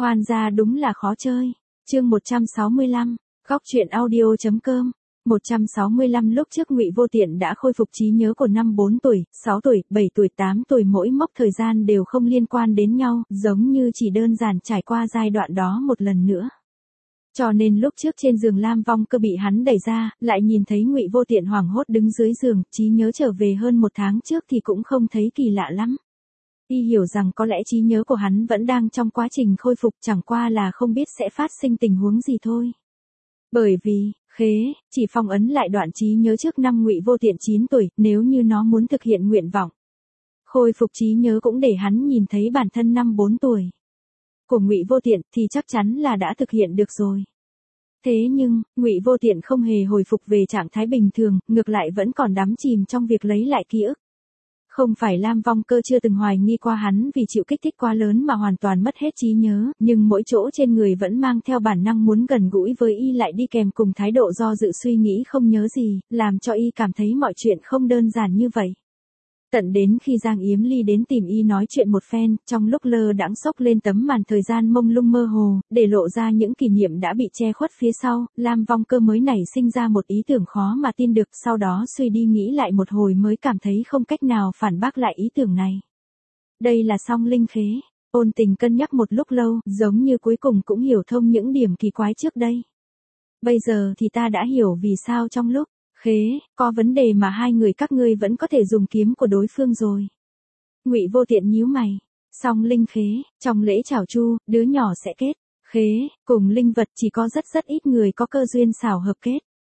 Khoan ra đúng là khó chơi. Chương 165, góc truyện audio.com. 165 lúc trước Ngụy Vô Tiện đã khôi phục trí nhớ của năm 4 tuổi, 6 tuổi, 7 tuổi, 8 tuổi, mỗi mốc thời gian đều không liên quan đến nhau, giống như chỉ đơn giản trải qua giai đoạn đó một lần nữa. Cho nên lúc trước trên giường Lam Vong Cơ bị hắn đẩy ra, lại nhìn thấy Ngụy Vô Tiện hoảng hốt đứng dưới giường, trí nhớ trở về hơn 1 tháng trước thì cũng không thấy kỳ lạ lắm. Y hiểu rằng có lẽ trí nhớ của hắn vẫn đang trong quá trình khôi phục, chẳng qua là không biết sẽ phát sinh tình huống gì thôi. Bởi vì, chỉ phong ấn lại đoạn trí nhớ trước năm Ngụy Vô Tiện 9 tuổi, nếu như nó muốn thực hiện nguyện vọng khôi phục trí nhớ cũng để hắn nhìn thấy bản thân năm 4 tuổi của Ngụy Vô Tiện thì chắc chắn là đã thực hiện được rồi. Thế nhưng, Ngụy Vô Tiện không hề hồi phục về trạng thái bình thường, ngược lại vẫn còn đắm chìm trong việc lấy lại ký ức. Không phải Lam Vong Cơ chưa từng hoài nghi qua hắn vì chịu kích thích quá lớn mà hoàn toàn mất hết trí nhớ, nhưng mỗi chỗ trên người vẫn mang theo bản năng muốn gần gũi với y lại đi kèm cùng thái độ do dự suy nghĩ không nhớ gì, làm cho y cảm thấy mọi chuyện không đơn giản như vậy. Tận đến khi Giang Yếm Ly đến tìm y nói chuyện một phen, trong lúc lơ đãng xốc lên tấm màn thời gian mông lung mơ hồ, để lộ ra những kỷ niệm đã bị che khuất phía sau, Lam Vong Cơ mới nảy sinh ra một ý tưởng khó mà tin được, sau đó suy đi nghĩ lại một hồi mới cảm thấy không cách nào phản bác lại ý tưởng này. Đây là Song Linh Khế. Ôn Tình cân nhắc một lúc lâu, giống như cuối cùng cũng hiểu thông những điểm kỳ quái trước đây. Bây giờ thì ta đã hiểu vì sao trong lúc có vấn đề mà hai người các ngươi vẫn có thể dùng kiếm của đối phương rồi. Ngụy Vô Tiện nhíu mày. Song Linh Khế, trong lễ chào chu, đứa nhỏ sẽ kết cùng linh vật chỉ có rất ít người có cơ duyên xảo hợp kết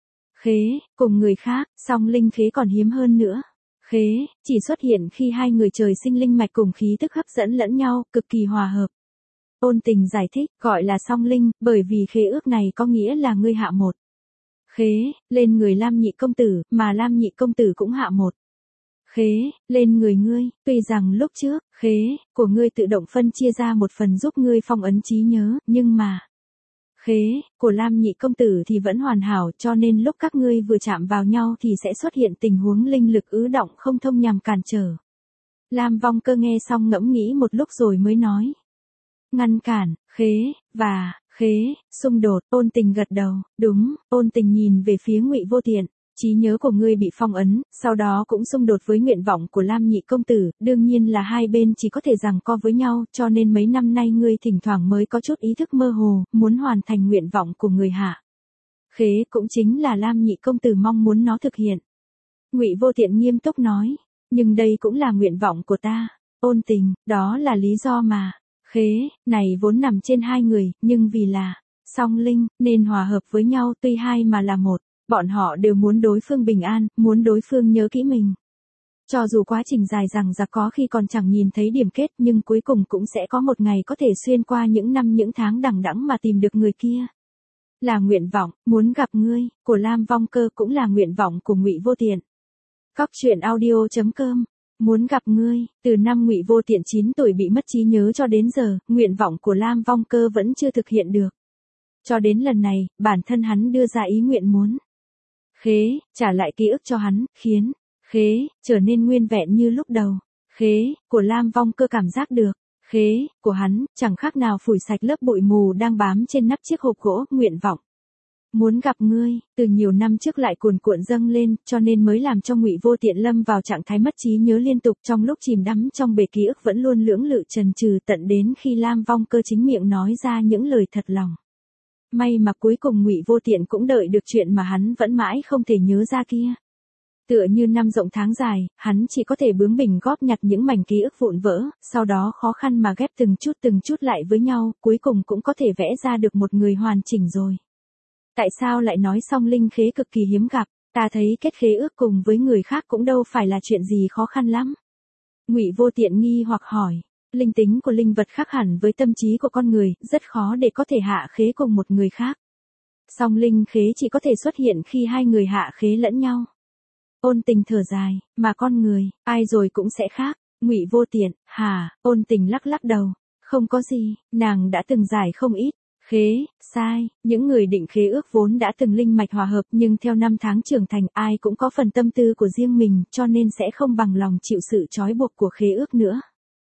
cùng người khác, song linh khế còn hiếm hơn nữa. Chỉ xuất hiện khi hai người trời sinh linh mạch cùng khí tức hấp dẫn lẫn nhau, cực kỳ hòa hợp. Ôn Tình giải thích, gọi là song linh, bởi vì khế ước này có nghĩa là ngươi hạ một lên người Lam Nhị công tử, mà Lam Nhị công tử cũng hạ một lên người ngươi, tuy rằng lúc trước, của ngươi tự động phân chia ra một phần giúp ngươi phong ấn trí nhớ, nhưng mà của Lam Nhị công tử thì vẫn hoàn hảo, cho nên lúc các ngươi vừa chạm vào nhau thì sẽ xuất hiện tình huống linh lực ứ động không thông nhằm cản trở. Lam Vong Cơ nghe xong ngẫm nghĩ một lúc rồi mới nói. Ngăn cản, và xung đột. Ôn Tình gật đầu, đúng. Ôn Tình nhìn về phía Ngụy Vô Tiện, trí nhớ của ngươi bị phong ấn, sau đó cũng xung đột với nguyện vọng của Lam Nhị công tử, đương nhiên là hai bên chỉ có thể giằng co với nhau, cho nên mấy năm nay ngươi thỉnh thoảng mới có chút ý thức mơ hồ, muốn hoàn thành nguyện vọng của người hạ cũng chính là Lam Nhị công tử mong muốn nó thực hiện. Ngụy Vô Tiện nghiêm túc nói, nhưng đây cũng là nguyện vọng của ta. Ôn Tình, đó là lý do mà này vốn nằm trên hai người, nhưng vì là song linh, nên hòa hợp với nhau, tuy hai mà là một, bọn họ đều muốn đối phương bình an, muốn đối phương nhớ kỹ mình. Cho dù quá trình dài dằng dặc có khi còn chẳng nhìn thấy điểm kết, nhưng cuối cùng cũng sẽ có một ngày có thể xuyên qua những năm những tháng đằng đẵng mà tìm được người kia. Là nguyện vọng, muốn gặp ngươi, của Lam Vong Cơ cũng là nguyện vọng của Ngụy Vô Tiện. Góc truyện audio.com. Muốn gặp ngươi, từ năm Ngụy Vô Tiện 9 tuổi bị mất trí nhớ cho đến giờ, nguyện vọng của Lam Vong Cơ vẫn chưa thực hiện được. Cho đến lần này, bản thân hắn đưa ra ý nguyện muốn trả lại ký ức cho hắn, khiến trở nên nguyên vẹn như lúc đầu. Của Lam Vong Cơ cảm giác được, của hắn, chẳng khác nào phủi sạch lớp bụi mù đang bám trên nắp chiếc hộp gỗ, nguyện vọng. Muốn gặp ngươi, từ nhiều năm trước lại cuồn cuộn dâng lên, cho nên mới làm cho Ngụy Vô Tiện lâm vào trạng thái mất trí nhớ liên tục, trong lúc chìm đắm trong bể ký ức vẫn luôn lưỡng lự chần chừ, tận đến khi Lam Vong Cơ chính miệng nói ra những lời thật lòng. May mà cuối cùng Ngụy Vô Tiện cũng đợi được chuyện mà hắn vẫn mãi không thể nhớ ra kia. Tựa như năm rộng tháng dài, hắn chỉ có thể bướng bỉnh góp nhặt những mảnh ký ức vụn vỡ, sau đó khó khăn mà ghép từng chút lại với nhau, cuối cùng cũng có thể vẽ ra được một người hoàn chỉnh rồi. Tại sao lại nói song linh khế cực kỳ hiếm gặp, ta thấy kết khế ước cùng với người khác cũng đâu phải là chuyện gì khó khăn lắm. Ngụy Vô Tiện nghi hoặc hỏi, linh tính của linh vật khác hẳn với tâm trí của con người, rất khó để có thể hạ khế cùng một người khác. Song linh khế chỉ có thể xuất hiện khi hai người hạ khế lẫn nhau. Ôn Tình thở dài, mà con người, ai rồi cũng sẽ khác. Ngụy Vô Tiện, Ôn Tình lắc đầu, không có gì, nàng đã từng giải không ít. Sai, những người định khế ước vốn đã từng linh mạch hòa hợp, nhưng theo năm tháng trưởng thành ai cũng có phần tâm tư của riêng mình, cho nên sẽ không bằng lòng chịu sự trói buộc của khế ước nữa.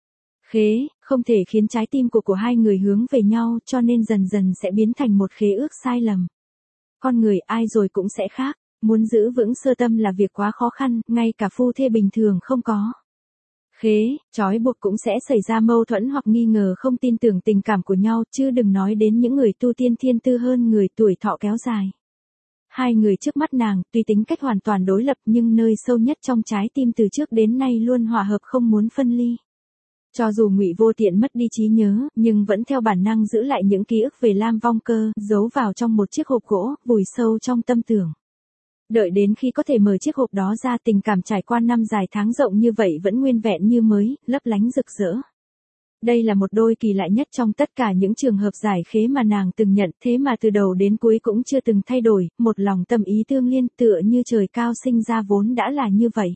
Khế, không thể khiến trái tim của hai người hướng về nhau cho nên dần dần sẽ biến thành một khế ước sai lầm. Con người ai rồi cũng sẽ khác, muốn giữ vững sơ tâm là việc quá khó khăn, ngay cả phu thê bình thường không có. Khế, trói buộc cũng sẽ xảy ra mâu thuẫn hoặc nghi ngờ không tin tưởng tình cảm của nhau, chứ đừng nói đến những người tu tiên thiên tư hơn người tuổi thọ kéo dài. Hai người trước mắt nàng, tuy tính cách hoàn toàn đối lập nhưng nơi sâu nhất trong trái tim từ trước đến nay luôn hòa hợp không muốn phân ly. Cho dù Ngụy Vô Tiện mất đi trí nhớ, nhưng vẫn theo bản năng giữ lại những ký ức về Lam Vong Cơ, giấu vào trong một chiếc hộp gỗ, vùi sâu trong tâm tưởng. Đợi đến khi có thể mở chiếc hộp đó ra, tình cảm trải qua năm dài tháng rộng như vậy vẫn nguyên vẹn như mới, lấp lánh rực rỡ. Đây là một đôi kỳ lạ nhất trong tất cả những trường hợp giải khế mà nàng từng nhận, thế mà từ đầu đến cuối cũng chưa từng thay đổi, một lòng tâm ý tương liên tựa như trời cao sinh ra vốn đã là như vậy.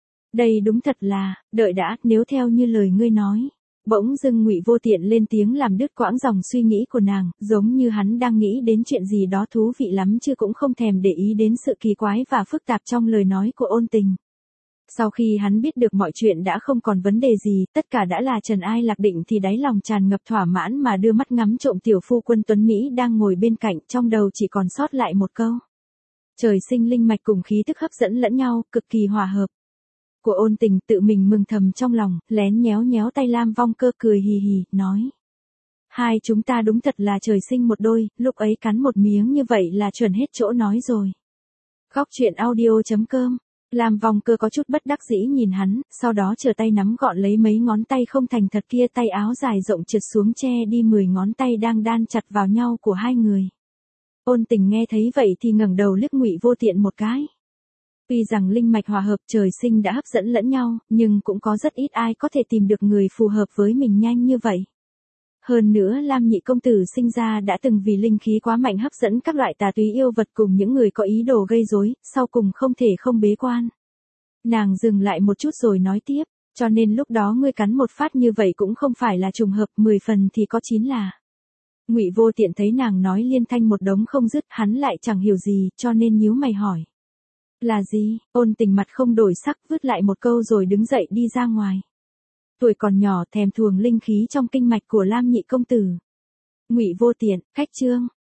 Đây đúng thật là, đợi đã, nếu theo như lời ngươi nói. Bỗng dưng Ngụy Vô Tiện lên tiếng làm đứt quãng dòng suy nghĩ của nàng, giống như hắn đang nghĩ đến chuyện gì đó thú vị lắm chứ cũng không thèm để ý đến sự kỳ quái và phức tạp trong lời nói của Ôn Tình. Sau khi hắn biết được mọi chuyện đã không còn vấn đề gì, tất cả đã là trần ai lạc định thì đáy lòng tràn ngập thỏa mãn mà đưa mắt ngắm trộm tiểu phu quân Tuấn Mỹ đang ngồi bên cạnh, trong đầu chỉ còn sót lại một câu. Trời sinh linh mạch cùng khí thức hấp dẫn lẫn nhau, cực kỳ hòa hợp. Của Ôn Tình tự mình mừng thầm trong lòng, lén nhéo nhéo tay Lam Vong Cơ cười hì hì, nói. Hai chúng ta đúng thật là trời sinh một đôi, lúc ấy cắn một miếng như vậy là chuẩn hết chỗ nói rồi. Góc truyện audio.com. Lam Vong Cơ có chút bất đắc dĩ nhìn hắn, sau đó trở tay nắm gọn lấy mấy ngón tay không thành thật kia, tay áo dài rộng trượt xuống che đi 10 ngón tay đang đan chặt vào nhau của hai người. Ôn Tình nghe thấy vậy thì ngẩng đầu liếc Ngụy Vô Tiện một cái. Tuy rằng linh mạch hòa hợp trời sinh đã hấp dẫn lẫn nhau, nhưng cũng có rất ít ai có thể tìm được người phù hợp với mình nhanh như vậy. Hơn nữa Lam nhị công tử sinh ra đã từng vì linh khí quá mạnh hấp dẫn các loại tà túy yêu vật cùng những người có ý đồ gây rối, sau cùng không thể không bế quan. Nàng dừng lại một chút rồi nói tiếp, cho nên lúc đó ngươi cắn một phát như vậy cũng không phải là trùng hợp, 10 phần thì có 9 là. Ngụy Vô Tiện thấy nàng nói liên thanh một đống không dứt, hắn lại chẳng hiểu gì, cho nên nhíu mày hỏi. Là gì? Ôn Tình mặt không đổi sắc, vứt lại một câu rồi đứng dậy đi ra ngoài. Tuổi còn nhỏ thèm thuồng linh khí trong kinh mạch của Lam nhị công tử. Ngụy Vô Tiện, khách chương.